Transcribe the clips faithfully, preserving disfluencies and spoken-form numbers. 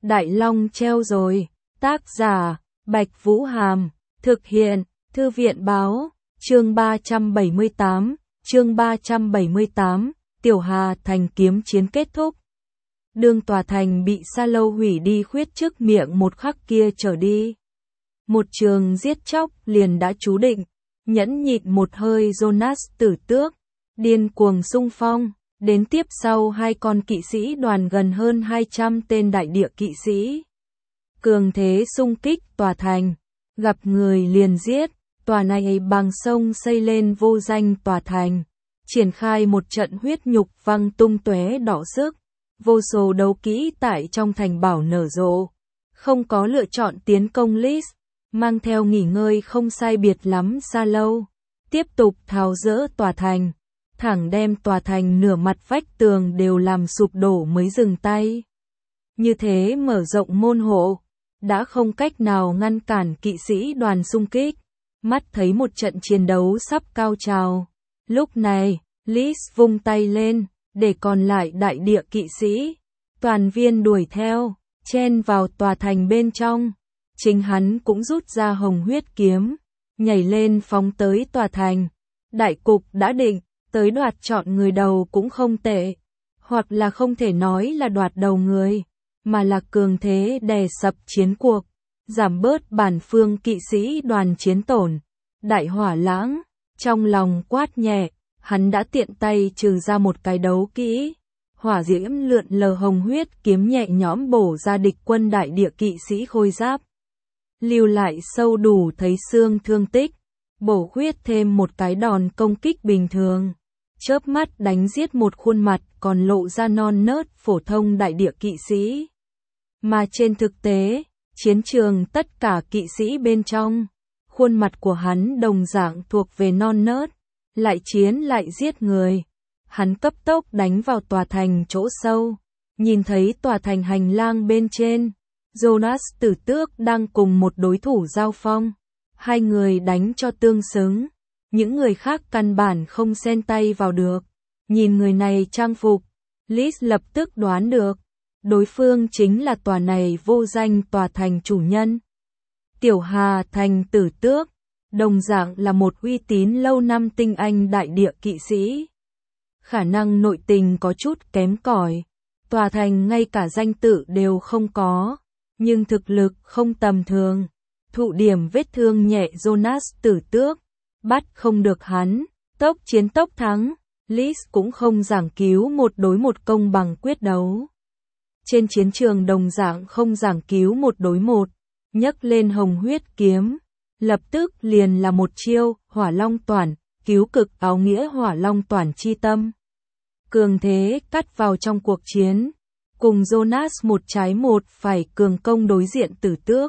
Đại Long treo rồi. Tác giả, Bạch Vũ Hàm. Thực hiện, Thư viện Báo. Chương ba trăm bảy mươi tám. Chương ba trăm bảy mươi tám. Tiểu Hà Thành kiếm chiến kết thúc. Đương tòa thành bị Sa Lâu hủy đi khuyết trước miệng một khắc kia trở đi. Một trường giết chóc liền đã chú định. Nhẫn nhịn một hơi Jonas Tử Tước, điên cuồng xung phong, đến tiếp sau hai con kỵ sĩ đoàn gần hơn hai trăm tên đại địa kỵ sĩ. Cường thế xung kích tòa thành, gặp người liền giết, tòa này bằng sông xây lên vô danh tòa thành, triển khai một trận huyết nhục văng tung tóe đỏ sức, vô số đấu kỹ tại trong thành bảo nở rộ, không có lựa chọn tiến công Lis. Mang theo nghỉ ngơi không sai biệt lắm Sa Lâu, tiếp tục tháo dỡ tòa thành, thẳng đem tòa thành nửa mặt vách tường đều làm sụp đổ mới dừng tay. Như thế mở rộng môn hộ, đã không cách nào ngăn cản kỵ sĩ đoàn xung kích, mắt thấy một trận chiến đấu sắp cao trào. Lúc này, Lis vung tay lên, để còn lại đại địa kỵ sĩ, toàn viên đuổi theo, chen vào tòa thành bên trong. Chính hắn cũng rút ra hồng huyết kiếm, nhảy lên phóng tới tòa thành. Đại cục đã định, tới đoạt chọn người đầu cũng không tệ, hoặc là không thể nói là đoạt đầu người, mà là cường thế đè sập chiến cuộc, giảm bớt bản phương kỵ sĩ đoàn chiến tổn. Đại Hỏa Lãng, trong lòng quát nhẹ, hắn đã tiện tay trừ ra một cái đấu kỹ. Hỏa diễm lượn lờ hồng huyết kiếm nhẹ nhõm bổ ra địch quân đại địa kỵ sĩ khôi giáp. Lưu lại sâu đủ thấy xương thương tích, bổ khuyết thêm một cái đòn công kích bình thường, chớp mắt đánh giết một khuôn mặt còn lộ ra non nớt phổ thông đại địa kỵ sĩ. Mà trên thực tế, chiến trường tất cả kỵ sĩ bên trong, khuôn mặt của hắn đồng dạng thuộc về non nớt, lại chiến lại giết người. Hắn cấp tốc đánh vào tòa thành chỗ sâu, nhìn thấy tòa thành hành lang bên trên. Jonas Tử Tước đang cùng một đối thủ giao phong, hai người đánh cho tương xứng, những người khác căn bản không xen tay vào được. Nhìn người này trang phục, Lis lập tức đoán được, đối phương chính là tòa này vô danh tòa thành chủ nhân. Tiểu Hà Thành Tử Tước, đồng dạng là một uy tín lâu năm tinh anh đại địa kỵ sĩ. Khả năng nội tình có chút kém cỏi, tòa thành ngay cả danh tự đều không có. Nhưng thực lực không tầm thường, thụ điểm vết thương nhẹ Jonas Tử Tước, bắt không được hắn, tốc chiến tốc thắng. Lis cũng không giảng cứu một đối một công bằng quyết đấu. Trên chiến trường đồng dạng không giảng cứu một đối một, nhấc lên hồng huyết kiếm, lập tức liền là một chiêu, Hỏa Long Toản, cứu cực áo nghĩa Hỏa Long Toản chi tâm. Cường thế cắt vào trong cuộc chiến. Cùng Jonas một trái một phải cường công đối diện Tử Tước.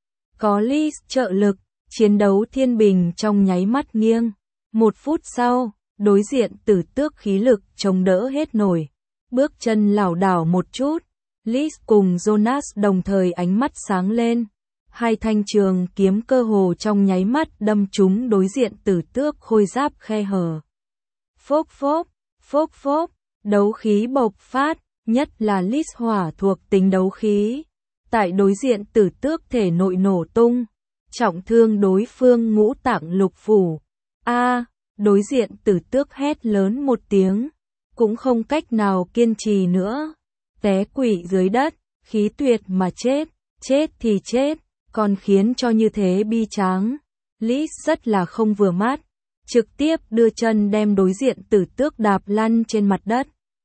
Có Lis trợ lực, chiến đấu thiên bình trong nháy mắt nghiêng. Một phút sau, đối diện Tử Tước khí lực chống đỡ hết nổi. Bước chân lảo đảo một chút, Lis cùng Jonas đồng thời ánh mắt sáng lên. Hai thanh trường kiếm cơ hồ trong nháy mắt đâm trúng đối diện Tử Tước khôi giáp khe hở. Phốc phốc, phốc phốc, đấu khí bộc phát. Nhất là Lis hỏa thuộc tính đấu khí, tại đối diện Tử Tước thể nội nổ tung, trọng thương đối phương ngũ tạng lục phủ. A, à, đối diện Tử Tước hét lớn một tiếng, cũng không cách nào kiên trì nữa, té quỵ dưới đất, khí tuyệt mà chết, chết thì chết, còn khiến cho như thế bi tráng. Lis rất là không vừa mắt, trực tiếp đưa chân đem đối diện Tử Tước đạp lăn trên mặt đất.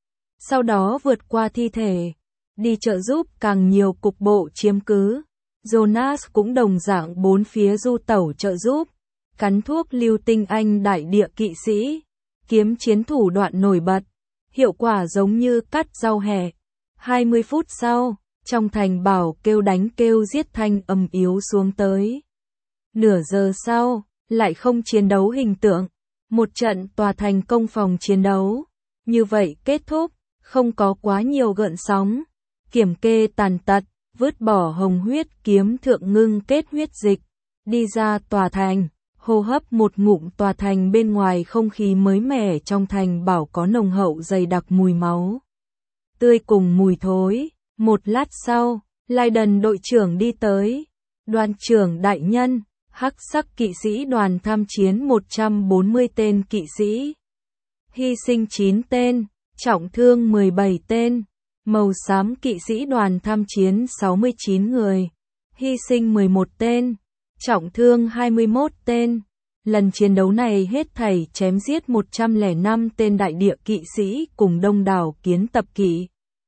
Sau đó vượt qua thi thể, đi trợ giúp càng nhiều cục bộ chiếm cứ. Jonas cũng đồng dạng bốn phía du tẩu trợ giúp, cắn thuốc lưu tinh anh đại địa kỵ sĩ, kiếm chiến thủ đoạn nổi bật, hiệu quả giống như cắt rau hẹ. hai mươi phút sau, trong thành bảo kêu đánh kêu giết thanh ầm yếu xuống tới. Nửa giờ sau, lại không chiến đấu hình tượng, một trận tòa thành công phòng chiến đấu. Như vậy kết thúc. Không có quá nhiều gợn sóng, kiểm kê tàn tật, vứt bỏ hồng huyết kiếm thượng ngưng kết huyết dịch, đi ra tòa thành, hô hấp một ngụm tòa thành bên ngoài không khí mới mẻ trong thành bảo có nồng hậu dày đặc mùi máu tươi cùng mùi thối. Một lát sau, Leiden đội trưởng đi tới. Đoàn trưởng đại nhân, hắc sắc kỵ sĩ đoàn tham chiến một trăm bốn mươi tên kỵ sĩ. Hy sinh chín tên, trọng thương mười bảy tên. Màu xám kỵ sĩ đoàn tham chiến sáu mươi chín người. Hy sinh mười một tên, trọng thương hai mươi mốt tên. Lần chiến đấu này hết thảy chém giết một trăm lẻ năm tên đại địa kỵ sĩ cùng đông đảo kiến tập kỵ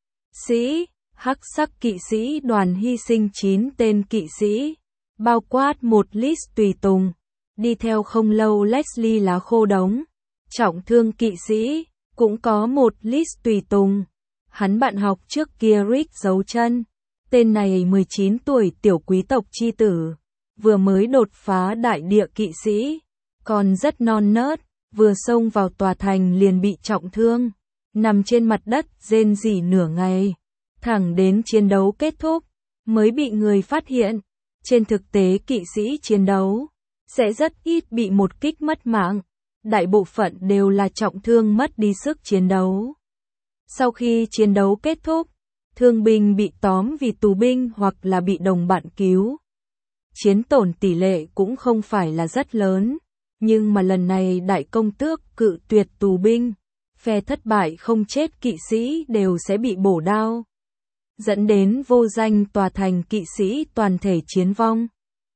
sĩ. Hắc sắc kỵ sĩ đoàn hy sinh chín tên kỵ sĩ, bao quát một list tùy tùng. Đi theo không lâu Leslie lá khô đống, trọng thương kỵ sĩ, cũng có một list tùy tùng. Hắn bạn học trước kia Rick giấu chân. Tên này mười chín tuổi tiểu quý tộc chi tử, vừa mới đột phá đại địa kỵ sĩ, còn rất non nớt, vừa xông vào tòa thành liền bị trọng thương, nằm trên mặt đất rên rỉ nửa ngày, thẳng đến chiến đấu kết thúc mới bị người phát hiện. Trên thực tế kỵ sĩ chiến đấu sẽ rất ít bị một kích mất mạng, đại bộ phận đều là trọng thương mất đi sức chiến đấu. Sau khi chiến đấu kết thúc, thương binh bị tóm vì tù binh hoặc là bị đồng bạn cứu. Chiến tổn tỷ lệ cũng không phải là rất lớn, nhưng mà lần này đại công tước cự tuyệt tù binh, phe thất bại không chết kỵ sĩ đều sẽ bị bổ đao, dẫn đến vô danh tòa thành kỵ sĩ toàn thể chiến vong.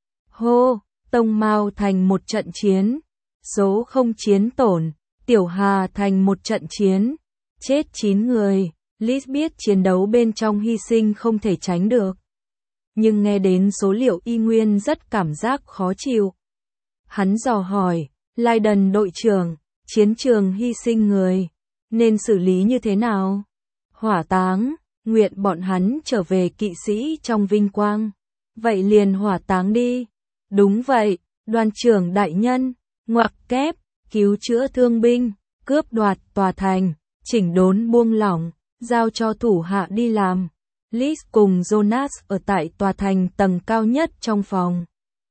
Hô, Tông Mao thành một trận chiến, số không chiến tổn, Tiểu Hà thành một trận chiến, chết chín người. Liz biết chiến đấu bên trong hy sinh không thể tránh được, nhưng nghe đến số liệu y nguyên rất cảm giác khó chịu. Hắn dò hỏi, Leiden đội trưởng, chiến trường hy sinh người, nên xử lý như thế nào? Hỏa táng, nguyện bọn hắn trở về kỵ sĩ trong vinh quang. Vậy liền hỏa táng đi. Đúng vậy, đoàn trưởng đại nhân, ngoặc kép, cứu chữa thương binh, cướp đoạt tòa thành, chỉnh đốn buông lỏng, giao cho thủ hạ đi làm. Liz cùng Jonas ở tại tòa thành tầng cao nhất trong phòng.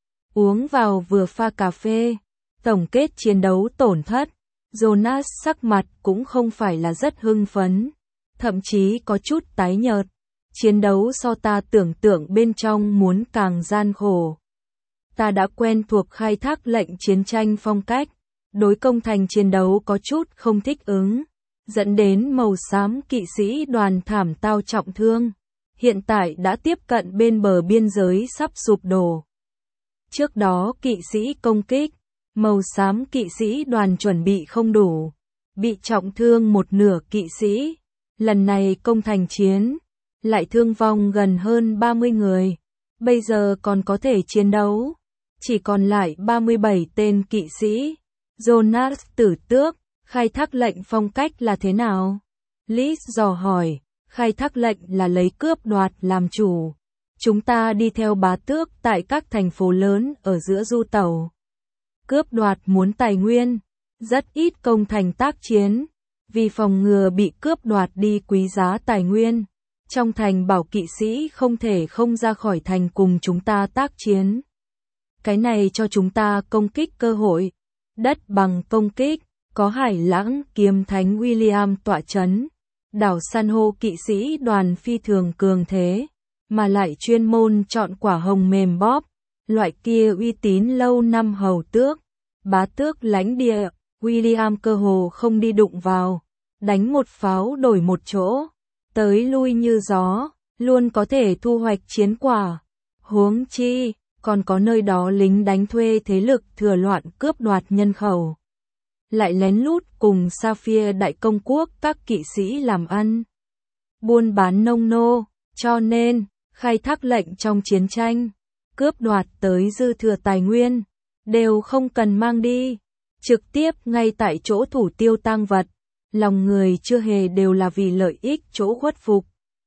Uống vào vừa pha cà phê, tổng kết chiến đấu tổn thất. Jonas sắc mặt cũng không phải là rất hưng phấn, thậm chí có chút tái nhợt. Chiến đấu so ta tưởng tượng bên trong muốn càng gian khổ. Ta đã quen thuộc khai thác lệnh chiến tranh phong cách, đối công thành chiến đấu có chút không thích ứng, dẫn đến màu xám kỵ sĩ đoàn thảm tao trọng thương. Hiện tại đã tiếp cận bên bờ biên giới sắp sụp đổ. Trước đó kỵ sĩ công kích, màu xám kỵ sĩ đoàn chuẩn bị không đủ, bị trọng thương một nửa kỵ sĩ. Lần này công thành chiến, lại thương vong gần hơn ba mươi người. Bây giờ còn có thể chiến đấu, chỉ còn lại ba mươi bảy tên kỵ sĩ. Jonas tử tước, khai thác lệnh phong cách là thế nào? Liz dò hỏi. Khai thác lệnh là lấy cướp đoạt làm chủ. Chúng ta đi theo bá tước tại các thành phố lớn ở giữa du tàu. Cướp đoạt muốn tài nguyên, rất ít công thành tác chiến, vì phòng ngừa bị cướp đoạt đi quý giá tài nguyên. Trong thành bảo kỵ sĩ không thể không ra khỏi thành cùng chúng ta tác chiến. Cái này cho chúng ta công kích cơ hội. Đất bằng công kích, có Hải Lãng kiếm thánh William tọa chấn. Đảo san hô kỵ sĩ đoàn phi thường cường thế, mà lại chuyên môn chọn quả hồng mềm bóp, loại kia uy tín lâu năm hầu tước, bá tước lãnh địa, William cơ hồ không đi đụng vào, đánh một pháo đổi một chỗ, tới lui như gió, luôn có thể thu hoạch chiến quả. Huống chi, còn có nơi đó lính đánh thuê thế lực thừa loạn cướp đoạt nhân khẩu. Lại lén lút cùng Sapphire đại công quốc các kỵ sĩ làm ăn, buôn bán nông nô, cho nên, khai thác lệnh trong chiến tranh, cướp đoạt tới dư thừa tài nguyên, đều không cần mang đi, trực tiếp ngay tại chỗ thủ tiêu tang vật, lòng người chưa hề đều là vì lợi ích chỗ khuất phục.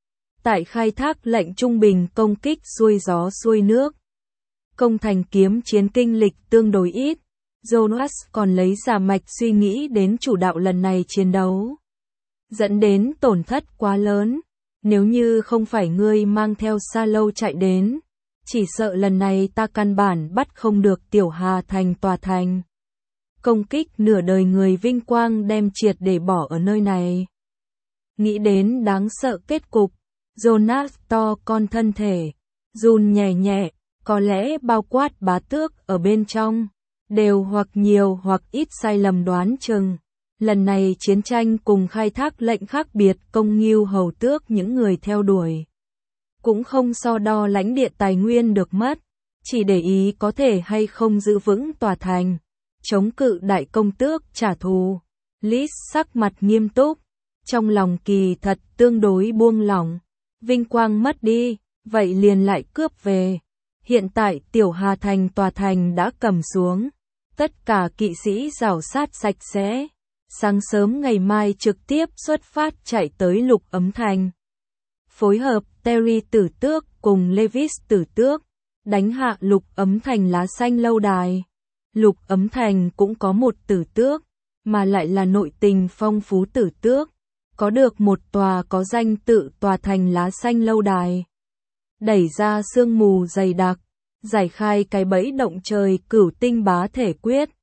Tại khai thác lệnh trung bình công kích xuôi gió xuôi nước, công thành kiếm chiến kinh lịch tương đối ít. Jonas còn lấy giả mạch suy nghĩ đến chủ đạo lần này chiến đấu, dẫn đến tổn thất quá lớn. Nếu như không phải ngươi mang theo Sa Lâu chạy đến, chỉ sợ lần này ta căn bản bắt không được Tiểu Hà thành tòa thành. Công kích nửa đời người vinh quang đem triệt để bỏ ở nơi này. Nghĩ đến đáng sợ kết cục, Jonas to con thân thể, run nhẹ nhẹ, có lẽ bao quát bá tước ở bên trong, đều hoặc nhiều hoặc ít sai lầm đoán chừng. Lần này chiến tranh cùng khai thác lệnh khác biệt, công nghiêu hầu tước những người theo đuổi. Cũng không so đo lãnh địa tài nguyên được mất, chỉ để ý có thể hay không giữ vững tòa thành, chống cự đại công tước trả thù. Lis sắc mặt nghiêm túc, trong lòng kỳ thật tương đối buông lỏng. Vinh quang mất đi, vậy liền lại cướp về. Hiện tại Tiểu Hà Thành tòa thành đã cầm xuống, tất cả kỵ sĩ rảo sát sạch sẽ. Sáng sớm ngày mai trực tiếp xuất phát chạy tới Lục Ấm Thành. Phối hợp Terry Tử Tước cùng Levis Tử Tước, đánh hạ Lục Ấm Thành lá xanh lâu đài. Lục Ấm Thành cũng có một tử tước, mà lại là nội tình phong phú tử tước, có được một tòa có danh tự tòa thành lá xanh lâu đài. Đẩy ra sương mù dày đặc, giải khai cái bẫy động trời cửu tinh bá thể quyết.